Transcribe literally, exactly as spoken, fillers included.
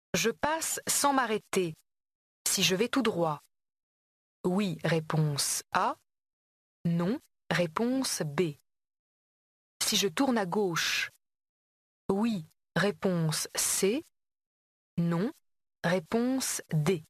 Je passe sans m'arrêter. Si je vais tout droit. Oui, réponse A. Non, réponse B. Si je tourne à gauche. Oui, réponse C. Non, réponse D.